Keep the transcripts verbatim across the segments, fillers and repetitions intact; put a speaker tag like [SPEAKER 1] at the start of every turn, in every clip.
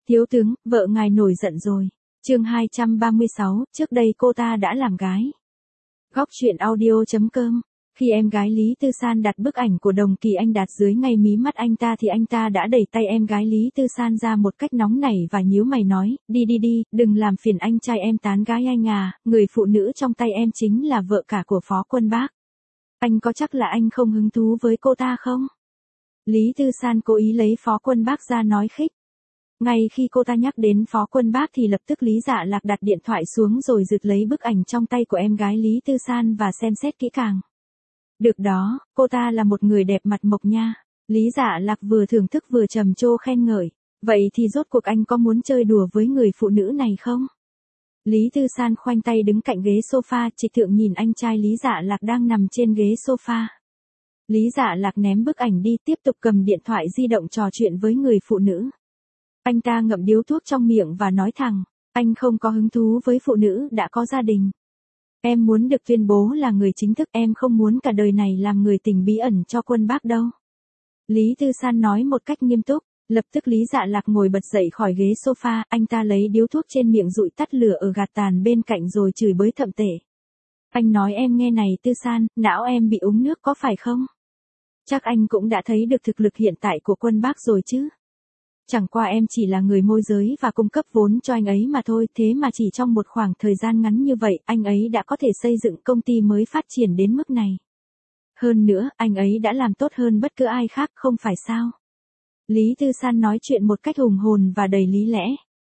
[SPEAKER 1] Thiếu tướng, vợ ngài nổi giận rồi. Chương hai trăm ba mươi sáu, trước đây cô ta đã làm gái. Góc truyện audio chấm com. Khi em gái Lý Tư San đặt bức ảnh của Đồng Kỳ Anh đặt dưới ngay mí mắt anh ta thì anh ta đã đẩy tay em gái Lý Tư San ra một cách nóng nảy và nhíu mày nói, đi đi đi, đừng làm phiền anh trai em tán gái anh à, người phụ nữ trong tay em chính là vợ cả của Phó Quân Bác. Anh có chắc là anh không hứng thú với cô ta không? Lý Tư San cố ý lấy Phó Quân Bác ra nói khích. Ngay khi cô ta nhắc đến Phó Quân Bác thì lập tức Lý Dạ Lạc đặt điện thoại xuống rồi giật lấy bức ảnh trong tay của em gái Lý Tư San và xem xét kỹ càng. Được đó, cô ta là một người đẹp mặt mộc nha. Lý Dạ Lạc vừa thưởng thức vừa trầm trồ khen ngợi. Vậy thì rốt cuộc anh có muốn chơi đùa với người phụ nữ này không? Lý Tư San khoanh tay đứng cạnh ghế sofa, trịch thượng nhìn anh trai Lý Dạ Lạc đang nằm trên ghế sofa. Lý Dạ Lạc ném bức ảnh đi, tiếp tục cầm điện thoại di động trò chuyện với người phụ nữ. Anh ta ngậm điếu thuốc trong miệng và nói thẳng, anh không có hứng thú với phụ nữ đã có gia đình. Em muốn được tuyên bố là người chính thức, em không muốn cả đời này làm người tình bí ẩn cho Quân Bác đâu. Lý Tư San nói một cách nghiêm túc, lập tức Lý Dạ Lạc ngồi bật dậy khỏi ghế sofa, anh ta lấy điếu thuốc trên miệng dụi tắt lửa ở gạt tàn bên cạnh rồi chửi bới thậm tệ. Anh nói em nghe này Tư San, não em bị uống nước có phải không? Chắc anh cũng đã thấy được thực lực hiện tại của Quân Bác rồi chứ. Chẳng qua em chỉ là người môi giới và cung cấp vốn cho anh ấy mà thôi, thế mà chỉ trong một khoảng thời gian ngắn như vậy, anh ấy đã có thể xây dựng công ty mới phát triển đến mức này. Hơn nữa, anh ấy đã làm tốt hơn bất cứ ai khác, không phải sao? Lý Tư San nói chuyện một cách hùng hồn và đầy lý lẽ.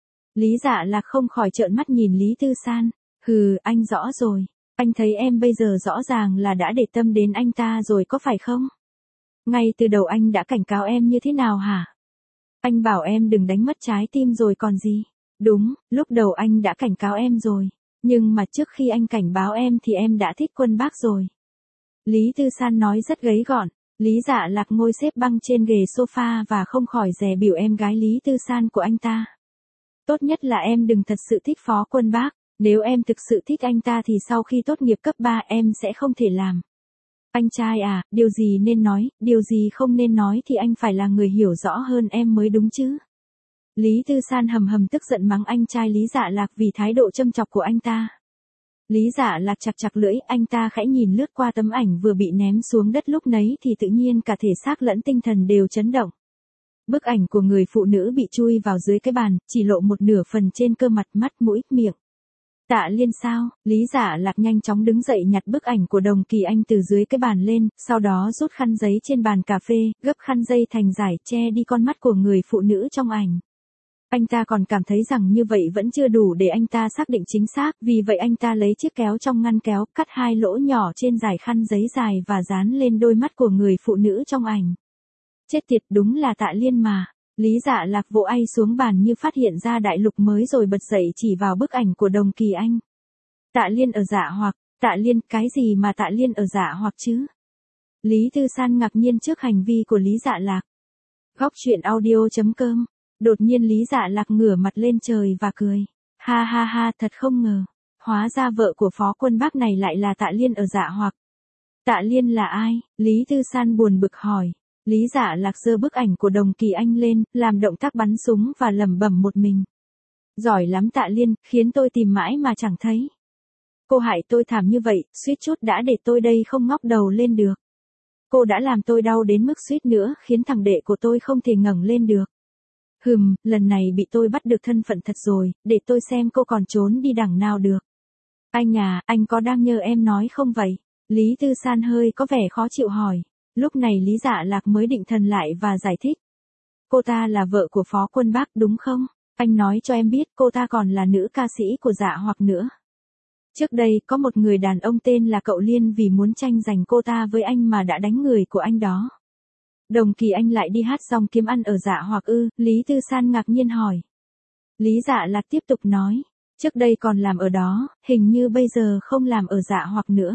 [SPEAKER 1] Lý Dạ Lạc không khỏi trợn mắt nhìn Lý Tư San. Hừ, anh rõ rồi. Anh thấy em bây giờ rõ ràng là đã để tâm đến anh ta rồi có phải không? Ngay từ đầu anh đã cảnh cáo em như thế nào hả? Anh bảo em đừng đánh mất trái tim rồi còn gì. Đúng, lúc đầu anh đã cảnh cáo em rồi. Nhưng mà trước khi anh cảnh báo em thì em đã thích Quân Bác rồi. Lý Tư San nói rất gấy gọn. Lý Dạ Lạc ngồi xếp băng trên ghế sofa và không khỏi dè bỉu em gái Lý Tư San của anh ta. Tốt nhất là em đừng thật sự thích Phó Quân Bác. Nếu em thực sự thích anh ta thì sau khi tốt nghiệp cấp ba em sẽ không thể làm. Anh trai à, điều gì nên nói, điều gì không nên nói thì anh phải là người hiểu rõ hơn em mới đúng chứ. Lý Tư San hầm hầm tức giận mắng anh trai Lý Dạ Lạc vì thái độ châm chọc của anh ta. Lý Dạ Lạc chặt chặt lưỡi, anh ta khẽ nhìn lướt qua tấm ảnh vừa bị ném xuống đất lúc nấy thì tự nhiên cả thể xác lẫn tinh thần đều chấn động. Bức ảnh của người phụ nữ bị chui vào dưới cái bàn, chỉ lộ một nửa phần trên cơ mặt, mắt, mũi, miệng. Tạ Liên sao? Lý Dạ Lạc nhanh chóng đứng dậy nhặt bức ảnh của Đồng Kỳ Anh từ dưới cái bàn lên, sau đó rút khăn giấy trên bàn cà phê, gấp khăn dây thành dải che đi con mắt của người phụ nữ trong ảnh. Anh ta còn cảm thấy rằng như vậy vẫn chưa đủ để anh ta xác định chính xác, vì vậy anh ta lấy chiếc kéo trong ngăn kéo, cắt hai lỗ nhỏ trên dải khăn giấy dài và dán lên đôi mắt của người phụ nữ trong ảnh. Chết tiệt, đúng là Tạ Liên mà. Lý Dạ Lạc vỗ ay xuống bàn như phát hiện ra đại lục mới rồi bật dậy chỉ vào bức ảnh của Đồng Kỳ Anh. Tạ Liên ở Dạ Hoặc, Tạ Liên, cái gì mà Tạ Liên ở Dạ Hoặc chứ? Lý Tư San ngạc nhiên trước hành vi của Lý Dạ Lạc. Góc truyện audio chấm com. Đột nhiên Lý Dạ Lạc ngửa mặt lên trời và cười. Ha ha ha, thật không ngờ. Hóa ra vợ của Phó Quân Bác này lại là Tạ Liên ở Dạ Hoặc. Tạ Liên là ai? Lý Tư San buồn bực hỏi. Lý Dạ Lạc giơ bức ảnh của Đồng Kỳ Anh lên, làm động tác bắn súng và lẩm bẩm một mình. Giỏi lắm Tạ Liên, khiến tôi tìm mãi mà chẳng thấy. Cô hại tôi thảm như vậy, suýt chút đã để tôi đây không ngóc đầu lên được. Cô đã làm tôi đau đến mức suýt nữa khiến thằng đệ của tôi không thể ngẩng lên được. Hừm, lần này bị tôi bắt được thân phận thật rồi, để tôi xem cô còn trốn đi đằng nào được. Anh à, anh có đang nhờ em nói không vậy? Lý Tư San hơi có vẻ khó chịu hỏi. Lúc này Lý Dạ Lạc mới định thần lại và giải thích. Cô ta là vợ của Phó Quân Bác đúng không? Anh nói cho em biết cô ta còn là nữ ca sĩ của Dạ Hoặc nữa. Trước đây có một người đàn ông tên là Cậu Liên vì muốn tranh giành cô ta với anh mà đã đánh người của anh đó. Đồng Kỳ Anh lại đi hát dòng kiếm ăn ở Dạ Hoặc ư? Lý Tư San ngạc nhiên hỏi. Lý Dạ Lạc tiếp tục nói. Trước đây còn làm ở đó, hình như bây giờ không làm ở Dạ Hoặc nữa.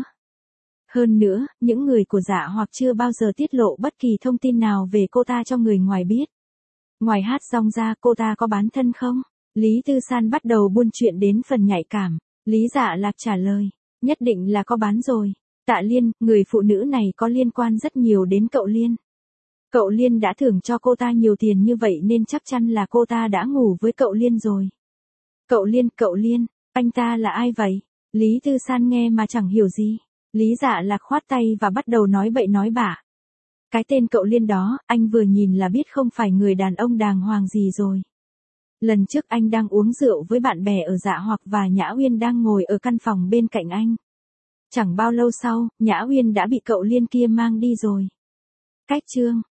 [SPEAKER 1] Hơn nữa, những người của Dạ Hoặc chưa bao giờ tiết lộ bất kỳ thông tin nào về cô ta cho người ngoài biết. Ngoài hát rong ra cô ta có bán thân không? Lý Tư San bắt đầu buôn chuyện đến phần nhạy cảm. Lý Dạ Lạc trả lời. Nhất định là có bán rồi. Tạ Liên, người phụ nữ này có liên quan rất nhiều đến Cậu Liên. Cậu Liên đã thưởng cho cô ta nhiều tiền như vậy nên chắc chắn là cô ta đã ngủ với cậu Liên rồi. Cậu Liên, cậu Liên, anh ta là ai vậy? Lý Tư San nghe mà chẳng hiểu gì. Lý Dạ Lạc khoát tay và bắt đầu nói bậy nói bạ. Cái tên cậu Liên đó, anh vừa nhìn là biết không phải người đàn ông đàng hoàng gì rồi. Lần trước anh đang uống rượu với bạn bè ở Dạ Hoặc và Nhã Uyên đang ngồi ở căn phòng bên cạnh anh. Chẳng bao lâu sau, Nhã Uyên đã bị cậu Liên kia mang đi rồi. Cách chương